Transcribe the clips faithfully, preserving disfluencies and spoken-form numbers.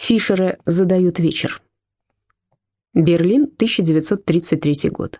Фишеры задают вечер. Берлин, тысяча девятьсот тридцать третий год.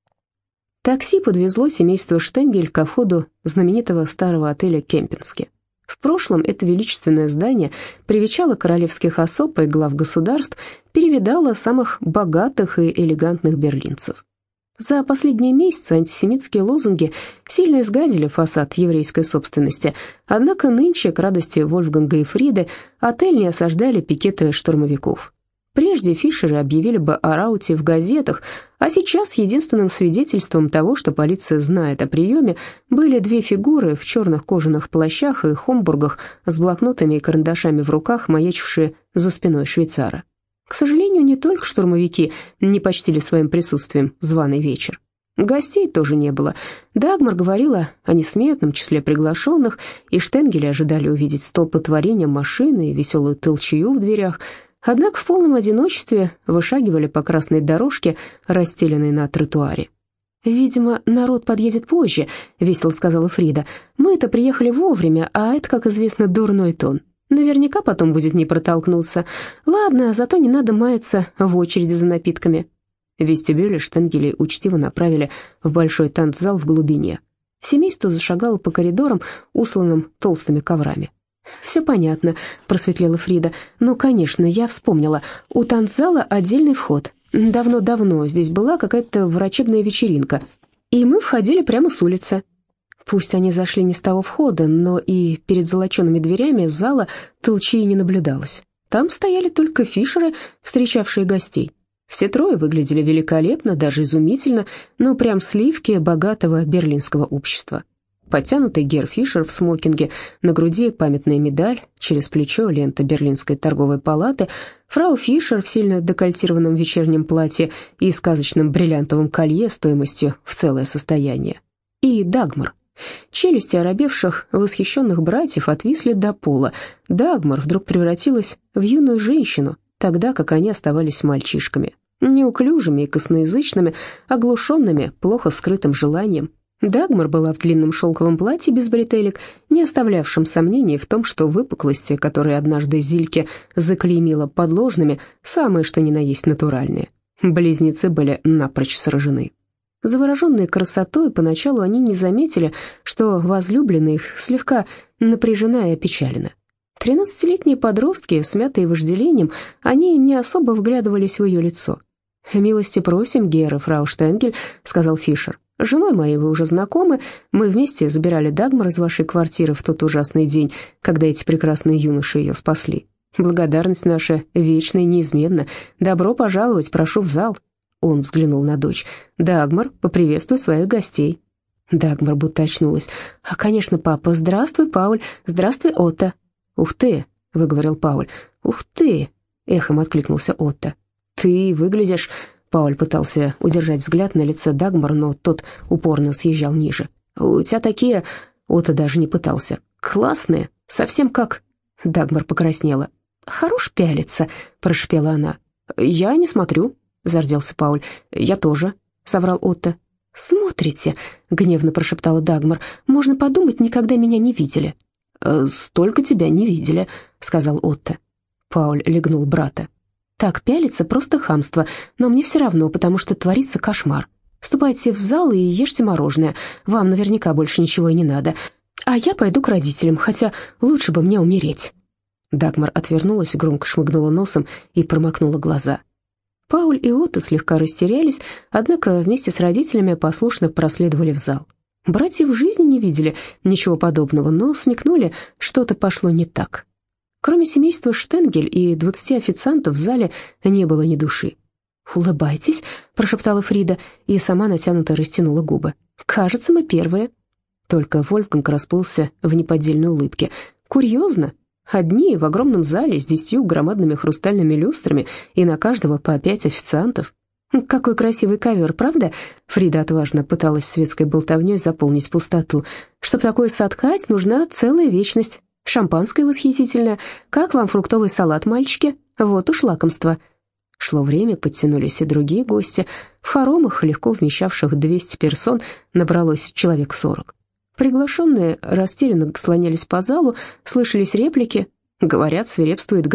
Такси подвезло семейство Штенгель ко входу знаменитого старого отеля «Кемпински». В прошлом это величественное здание привечало королевских особ и глав государств, перевидало самых богатых и элегантных берлинцев. За последние месяцы антисемитские лозунги сильно изгадили фасад еврейской собственности, однако нынче, к радости Вольфганга и Фриды, отель не осаждали пикеты штурмовиков. Прежде Фишеры объявили бы о рауте в газетах, а сейчас единственным свидетельством того, что полиция знает о приеме, были две фигуры в черных кожаных плащах и хомбургах с блокнотами и карандашами в руках, маячившие за спиной швейцара. К сожалению, не только штурмовики не почтили своим присутствием званый вечер. Гостей тоже не было. Дагмар говорила о несметном числе приглашенных, и Штенгели ожидали увидеть столпотворение машины и веселую толчею в дверях. Однако в полном одиночестве вышагивали по красной дорожке, расстеленной на тротуаре. «Видимо, народ подъедет позже», — весело сказала Фрида. «Мы-то приехали вовремя, а это, как известно, дурной тон. Наверняка потом будет не протолкнуться. Ладно, зато не надо маяться в очереди за напитками». В вестибюле Штенгели учтиво направили в большой танцзал в глубине. Семейство зашагало по коридорам, усланным толстыми коврами. «Все понятно», — просветлела Фрида. «Ну, конечно, я вспомнила. У танцзала отдельный вход. Давно-давно здесь была какая-то врачебная вечеринка, и мы входили прямо с улицы». Пусть они зашли не с того входа, но и перед золочеными дверями зала толчии не наблюдалось. Там стояли только Фишеры, встречавшие гостей. Все трое выглядели великолепно, даже изумительно, но прям сливки богатого берлинского общества. Подтянутый герр Фишер в смокинге, на груди памятная медаль, через плечо лента Берлинской торговой палаты, фрау Фишер в сильно декольтированном вечернем платье и сказочном бриллиантовом колье стоимостью в целое состояние. И Дагмар. Челюсти оробевших, восхищенных братьев отвисли до пола. Дагмар вдруг превратилась в юную женщину, тогда как они оставались мальчишками, неуклюжими и косноязычными, оглушенными плохо скрытым желанием. Дагмар была в длинном шелковом платье без бретелек, не оставлявшем сомнений в том, что выпуклости, которые однажды Зильке заклеймила подложными, самые что ни на есть натуральные. Близнецы были напрочь сражены. Завороженные красотой, поначалу они не заметили, что возлюбленная их слегка напряжена и опечалена. Тринадцатилетние подростки, смятые вожделением, они не особо вглядывались в ее лицо. «Милости просим, герр и фрау Штенгель», — сказал Фишер. «С женой моей вы уже знакомы, мы вместе забирали Дагмар из вашей квартиры в тот ужасный день, когда эти прекрасные юноши ее спасли. Благодарность наша вечна и неизменна. Добро пожаловать, прошу в зал». Он взглянул на дочь. «Дагмар, поприветствуй своих гостей». Дагмар будто очнулась. «А, конечно, папа. Здравствуй, Пауль. Здравствуй, Отто». «Ух ты!» — выговорил Пауль. «Ух ты!» — эхом откликнулся Отто. «Ты выглядишь...» Пауль пытался удержать взгляд на лице Дагмар, но тот упорно съезжал ниже. «У тебя такие...» Отто даже не пытался. «Классные. Совсем как...» Дагмар покраснела. «Хорош пялиться», — прошепела она. «Я не смотрю», — зарделся Пауль. «Я тоже», — соврал Отто. «Смотрите», — гневно прошептала Дагмар. «Можно подумать, никогда меня не видели». «Э, «Столько тебя не видели», — сказал Отто. Пауль легнул брата. «Так пялиться просто хамство, но мне все равно, потому что творится кошмар. Ступайте в зал и ешьте мороженое, вам наверняка больше ничего и не надо. А я пойду к родителям, хотя лучше бы мне умереть». Дагмар отвернулась, громко шмыгнула носом и промокнула глаза. Пауль и Отто слегка растерялись, однако вместе с родителями послушно проследовали в зал. Братья в жизни не видели ничего подобного, но смекнули, что-то пошло не так. Кроме семейства Штенгель и двадцати официантов в зале не было ни души. «Улыбайтесь», — прошептала Фрида и сама натянуто растянула губы. «Кажется, мы первые». Только Вольфганг расплылся в неподдельной улыбке. «Курьезно. Одни в огромном зале с десятью громадными хрустальными люстрами и на каждого по пять официантов. Какой красивый ковер, правда?» Фрида отважно пыталась светской болтовней заполнить пустоту. «Чтоб такое соткать, нужна целая вечность. Шампанское восхитительное. Как вам фруктовый салат, мальчики? Вот уж лакомство». Шло время, подтянулись и другие гости. В хоромах, легко вмещавших двести персон, набралось человек сорок. Приглашенные растерянно слонялись по залу, слышались реплики. «Говорят, свирепствует грипп».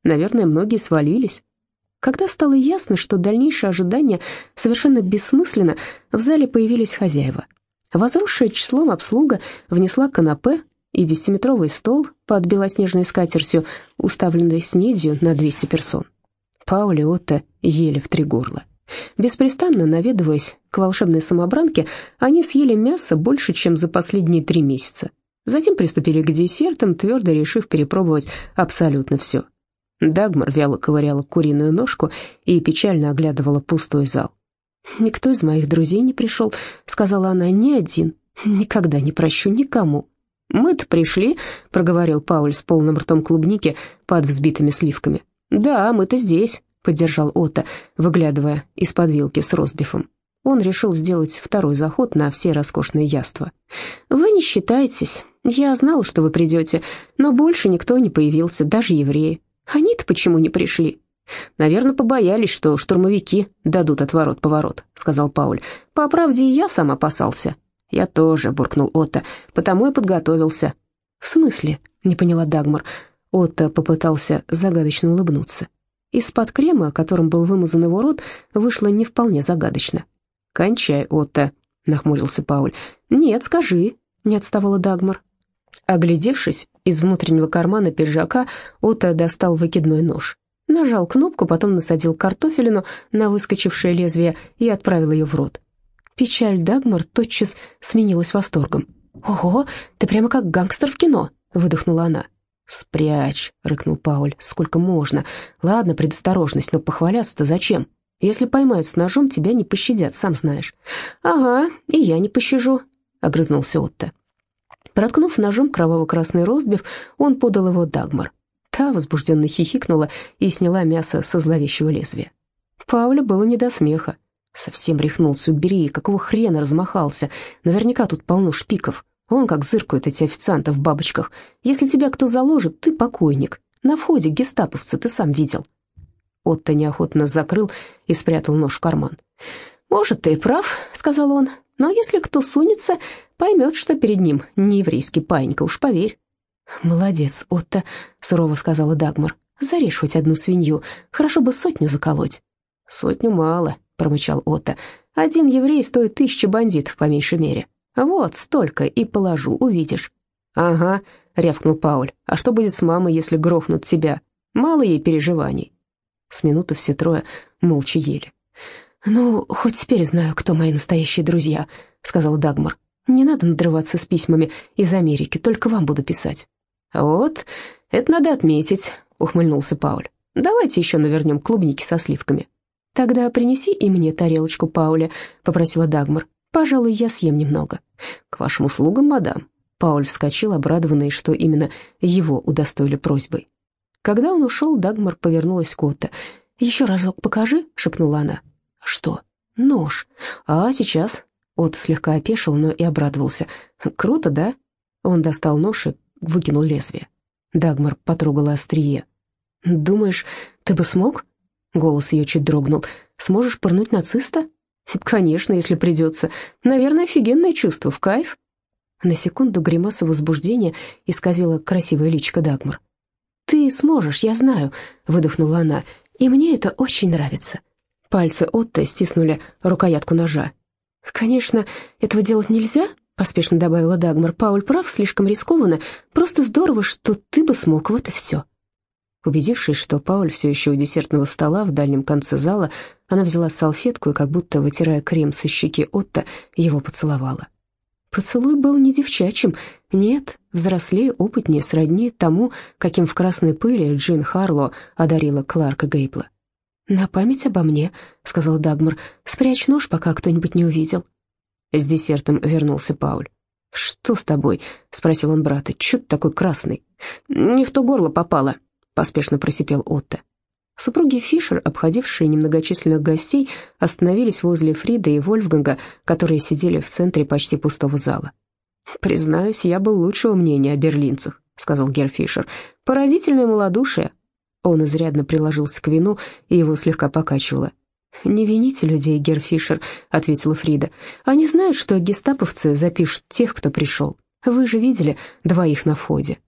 Наверное, многие свалились. Когда стало ясно, что дальнейшее ожидание совершенно бессмысленно, в зале появились хозяева. Возросшая числом обслуга внесла канапе и десятиметровый стол под белоснежной скатертью, уставленный снедью на двести персон. Пауль и Отто ели в три горла. Беспрестанно наведываясь к волшебной самобранке, они съели мясо больше, чем за последние три месяца. Затем приступили к десертам, твердо решив перепробовать абсолютно все. Дагмар вяло ковыряла куриную ножку и печально оглядывала пустой зал. «Никто из моих друзей не пришел», — сказала она, — «ни один. Никогда не прощу никому». «Мы-то пришли», — проговорил Пауль с полным ртом клубники под взбитыми сливками. «Да, мы-то здесь», — поддержал Отто, выглядывая из-под вилки с ростбифом. Он решил сделать второй заход на все роскошные яства. «Вы не считаетесь. Я знала, что вы придете, но больше никто не появился, даже евреи. Они-то почему не пришли?» «Наверное, побоялись, что штурмовики дадут отворот-поворот», — сказал Пауль. «По правде, и я сам опасался». «Я тоже», — буркнул Отто, — «потому и подготовился». «В смысле?» — не поняла Дагмар. Отто попытался загадочно улыбнуться. Из-под крема, которым был вымазан его рот, вышло не вполне загадочно. «Кончай, Отто», — нахмурился Пауль. «Нет, скажи», — не отставала Дагмар. Оглядевшись, из внутреннего кармана пиджака Отто достал выкидной нож. Нажал кнопку, потом насадил картофелину на выскочившее лезвие и отправил ее в рот. Печаль Дагмар тотчас сменилась восторгом. «Ого, ты прямо как гангстер в кино», — выдохнула она. «Спрячь», — рыкнул Пауль, — «сколько можно? Ладно, предосторожность, но похваляться-то зачем? Если поймают с ножом, тебя не пощадят, сам знаешь». «Ага, и я не пощажу», — огрызнулся Отто. Проткнув ножом кроваво-красный ростбиф, он подал его Дагмар. Та возбужденно хихикнула и сняла мясо со зловещего лезвия. Паулю было не до смеха. «Совсем рехнулся, убери, какого хрена размахался? Наверняка тут полно шпиков. Вон как зыркают эти официанты в бабочках. Если тебя кто заложит, ты покойник. На входе гестаповцы, ты сам видел». Отто неохотно закрыл и спрятал нож в карман. «Может, ты и прав», — сказал он, — «но если кто сунется, поймет, что перед ним не еврейский паинька, уж поверь». «Молодец, Отто», — сурово сказала Дагмар. «Зарежь хоть одну свинью, хорошо бы сотню заколоть». «Сотню мало», — промычал Отто. «Один еврей стоит тысячи бандитов, по меньшей мере. Вот столько и положу, увидишь». «Ага», — рявкнул Пауль. «А что будет с мамой, если грохнут тебя? Мало ей переживаний». С минуты все трое молча ели. «Ну, хоть теперь знаю, кто мои настоящие друзья», — сказала Дагмар. «Не надо надрываться с письмами из Америки, только вам буду писать». «Вот, это надо отметить», — ухмыльнулся Пауль. «Давайте еще навернем клубники со сливками». «Тогда принеси и мне тарелочку, Пауля», — попросила Дагмар. «Пожалуй, я съем немного». «К вашим услугам, мадам». Пауль вскочил, обрадованный, что именно его удостоили просьбой. Когда он ушел, Дагмар повернулась к Отто. «Еще разок покажи», — шепнула она. «Что?» «Нож». «А, сейчас». Отто слегка опешил, но и обрадовался. «Круто, да?» Он достал нож и выкинул лезвие. Дагмар потрогала острие. «Думаешь, ты бы смог?» Голос ее чуть дрогнул. «Сможешь пырнуть нациста?» «Конечно, если придется. Наверное, офигенное чувство, в кайф». На секунду гримаса возбуждения исказила красивое личико Дагмар. «Ты сможешь, я знаю», — выдохнула она, — «и мне это очень нравится». Пальцы Отто стиснули рукоятку ножа. «Конечно, этого делать нельзя», — поспешно добавила Дагмар. «Пауль прав, слишком рискованно. Просто здорово, что ты бы смог, вот и все». Убедившись, что Пауль все еще у десертного стола в дальнем конце зала, она взяла салфетку и, как будто вытирая крем со щеки Отто, его поцеловала. Поцелуй был не девчачьим, нет, взрослее, опытнее, сродни тому, каким в «Красной пыли» Джин Харло одарила Кларка Гейбла. «На память обо мне», — сказал Дагмар, — «спрячь нож, пока кто-нибудь не увидел». С десертом вернулся Пауль. «Что с тобой?» — спросил он брата. «Чё ты такой красный?» «Не в то горло попало», — поспешно просипел Отто. Супруги Фишер, обходившие немногочисленных гостей, остановились возле Фриды и Вольфганга, которые сидели в центре почти пустого зала. «Признаюсь, я был лучшего мнения о берлинцах», — сказал Герр Фишер. «Поразительное малодушие». Он изрядно приложился к вину, и его слегка покачивало. «Не вините людей, Герр Фишер», — ответила Фрида. «Они знают, что гестаповцы запишут тех, кто пришел. Вы же видели двоих на входе».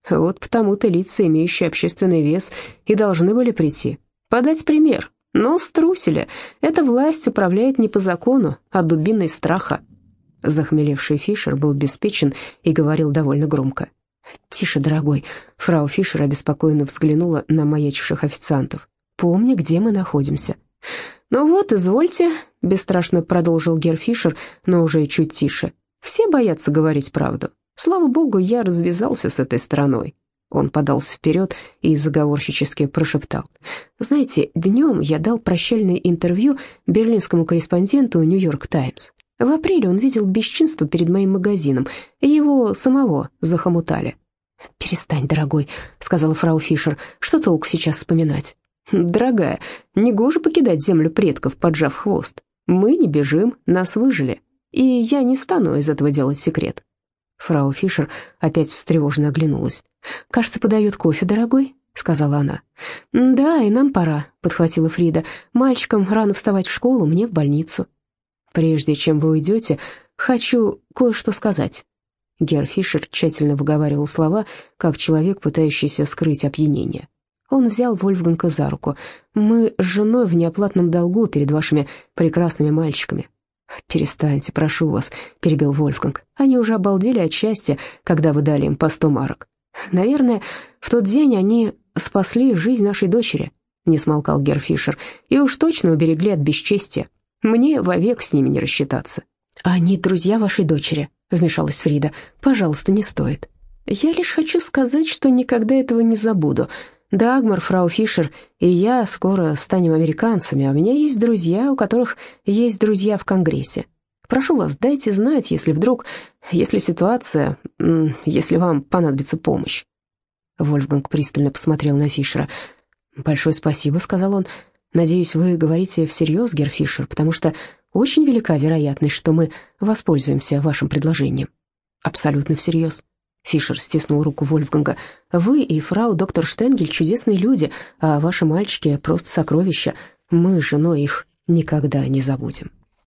Вот потому-то лица, имеющие общественный вес, и должны были прийти. Подать пример. Но струсили. Эта власть управляет не по закону, а дубиной страха». Захмелевший Фишер был беспечен и говорил довольно громко. «Тише, дорогой». Фрау Фишер обеспокоенно взглянула на маячивших официантов. «Помни, где мы находимся». «Ну вот, извольте», — бесстрашно продолжил Герр Фишер, но уже чуть тише. «Все боятся говорить правду. Слава богу, я развязался с этой страной». Он подался вперед и заговорщически прошептал. «Знаете, днем я дал прощальное интервью берлинскому корреспонденту «Нью-Йорк Таймс». В апреле он видел бесчинство перед моим магазином. Его самого захомутали». «Перестань, дорогой», — сказала фрау Фишер. «Что толку сейчас вспоминать?» «Дорогая, негоже покидать землю предков, поджав хвост. Мы не бежим, нас выжили. И я не стану из этого делать секрет». Фрау Фишер опять встревоженно оглянулась. «Кажется, подают кофе, дорогой», — сказала она. «Да, и нам пора», — подхватила Фрида. «Мальчикам рано вставать в школу, мне в больницу». «Прежде чем вы уйдете, хочу кое-что сказать». Герр Фишер тщательно выговаривал слова, как человек, пытающийся скрыть опьянение. Он взял Вольфганга за руку. «Мы с женой в неоплатном долгу перед вашими прекрасными мальчиками». «Перестаньте, прошу вас», — перебил Вольфганг. «Они уже обалдели от счастья, когда вы дали им по сто марок. Наверное, в тот день они спасли жизнь нашей дочери», — не смолкал Герр Фишер, «и уж точно уберегли от бесчестия. Мне вовек с ними не рассчитаться». «Они друзья вашей дочери», — вмешалась Фрида. «Пожалуйста, не стоит». «Я лишь хочу сказать, что никогда этого не забуду. Дагмар, фрау Фишер и я скоро станем американцами, а у меня есть друзья, у которых есть друзья в Конгрессе. Прошу вас, дайте знать, если вдруг, если ситуация, если вам понадобится помощь». Вольфганг пристально посмотрел на Фишера. «Большое спасибо», — сказал он. «Надеюсь, вы говорите всерьез, Герр Фишер, потому что очень велика вероятность, что мы воспользуемся вашим предложением». «Абсолютно всерьез». Фишер стиснул руку Вольфганга. «Вы и фрау доктор Штенгель чудесные люди, а ваши мальчики просто сокровища. Мы с женой их никогда не забудем».